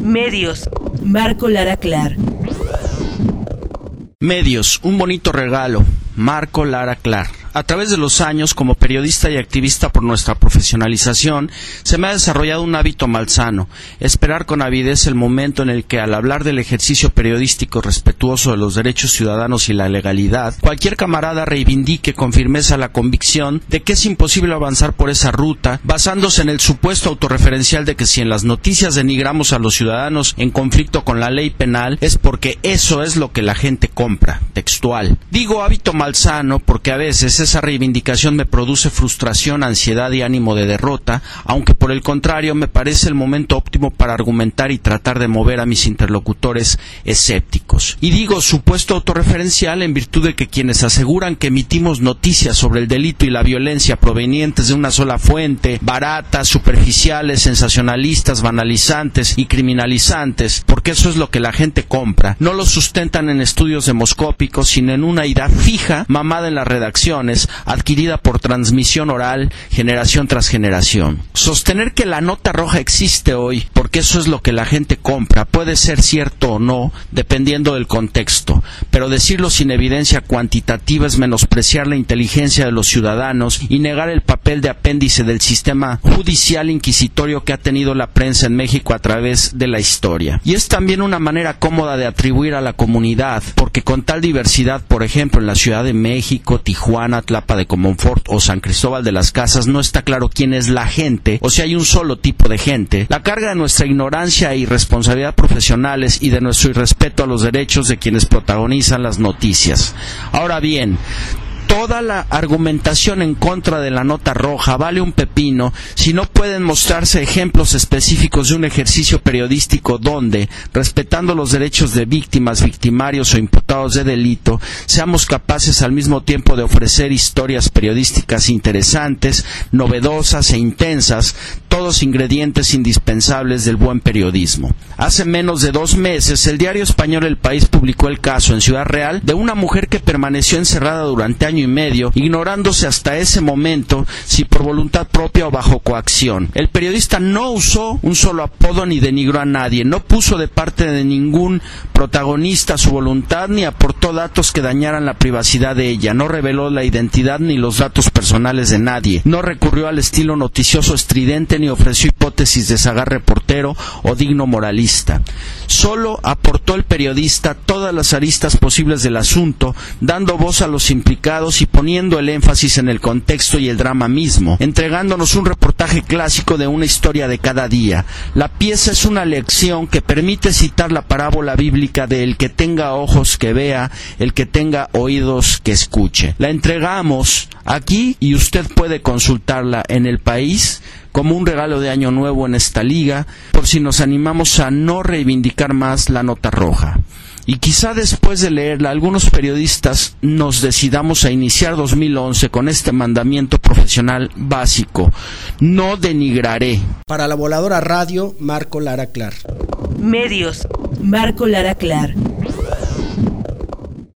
Medios. Marco Lara Clar. Medios, un bonito regalo. Marco Lara Clar. A través de los años, como periodista y activista por nuestra profesionalización, se me ha desarrollado un hábito malsano: esperar con avidez el momento en el que, al hablar del ejercicio periodístico respetuoso de los derechos ciudadanos y la legalidad, cualquier camarada reivindique con firmeza la convicción de que es imposible avanzar por esa ruta, basándose en el supuesto autorreferencial de que si en las noticias denigramos a los ciudadanos en conflicto con la ley penal, es porque eso es lo que la gente compra. Textual. Digo hábito malsano porque a veces esa reivindicación me produce frustración, ansiedad y ánimo de derrota, aunque por el contrario me parece el momento óptimo para argumentar y tratar de mover a mis interlocutores escépticos. Y digo supuesto autorreferencial en virtud de que quienes aseguran que emitimos noticias sobre el delito y la violencia provenientes de una sola fuente, baratas, superficiales, sensacionalistas, banalizantes y criminalizantes, porque eso es lo que la gente compra, no lo sustentan en estudios demoscópicos, sino en una idea fija, mamada en las redacciones, adquirida por transmisión oral, generación tras generación. Sostener que la nota roja existe hoy, porque eso es lo que la gente compra, puede ser cierto o no, dependiendo del contexto, pero decirlo sin evidencia cuantitativa es menospreciar la inteligencia de los ciudadanos y negar el papel de apéndice del sistema judicial inquisitorio que ha tenido la prensa en México a través de la historia. Y es también una manera cómoda de atribuir a la comunidad, porque con tal diversidad, por ejemplo, en la Ciudad de México, Tijuana, Tlapa de Comonfort o San Cristóbal de las Casas, no está claro quién es la gente, o si hay un solo tipo de gente. La carga de nuestra ignorancia e irresponsabilidad profesionales y de nuestro irrespeto a los derechos de quienes protagonizan las noticias. Ahora bien, toda la argumentación en contra de la nota roja vale un pepino si no pueden mostrarse ejemplos específicos de un ejercicio periodístico donde, respetando los derechos de víctimas, victimarios o imputados de delito, seamos capaces al mismo tiempo de ofrecer historias periodísticas interesantes, novedosas e intensas, todos ingredientes indispensables del buen periodismo. Hace menos de 2 meses, el diario español El País publicó el caso en Ciudad Real de una mujer que permaneció encerrada durante año y medio, ignorándose hasta ese momento si por voluntad propia o bajo coacción. El periodista no usó un solo apodo ni denigró a nadie, no puso de parte de ningún protagonista su voluntad ni aportó datos que dañaran la privacidad de ella, no reveló la identidad ni los datos personales de nadie, no recurrió al estilo noticioso estridente ni ofreció hipótesis de sagaz reportero o digno moralista. Solo aportó el periodista todas las aristas posibles del asunto, dando voz a los implicados y poniendo el énfasis en el contexto y el drama mismo, entregándonos un reportaje clásico de una historia de cada día. La pieza es una lección que permite citar la parábola bíblica de el que tenga ojos que vea, el que tenga oídos que escuche. La entregamos aquí y usted puede consultarla en El País como un regalo de Año Nuevo en esta liga, por si nos animamos a no reivindicar más la nota roja. Y quizá después de leerla, algunos periodistas nos decidamos a iniciar 2011 con este mandamiento profesional básico: no denigraré. Para La Voladora Radio, Marco Lara Clar. Medios. Marco Lara Clar.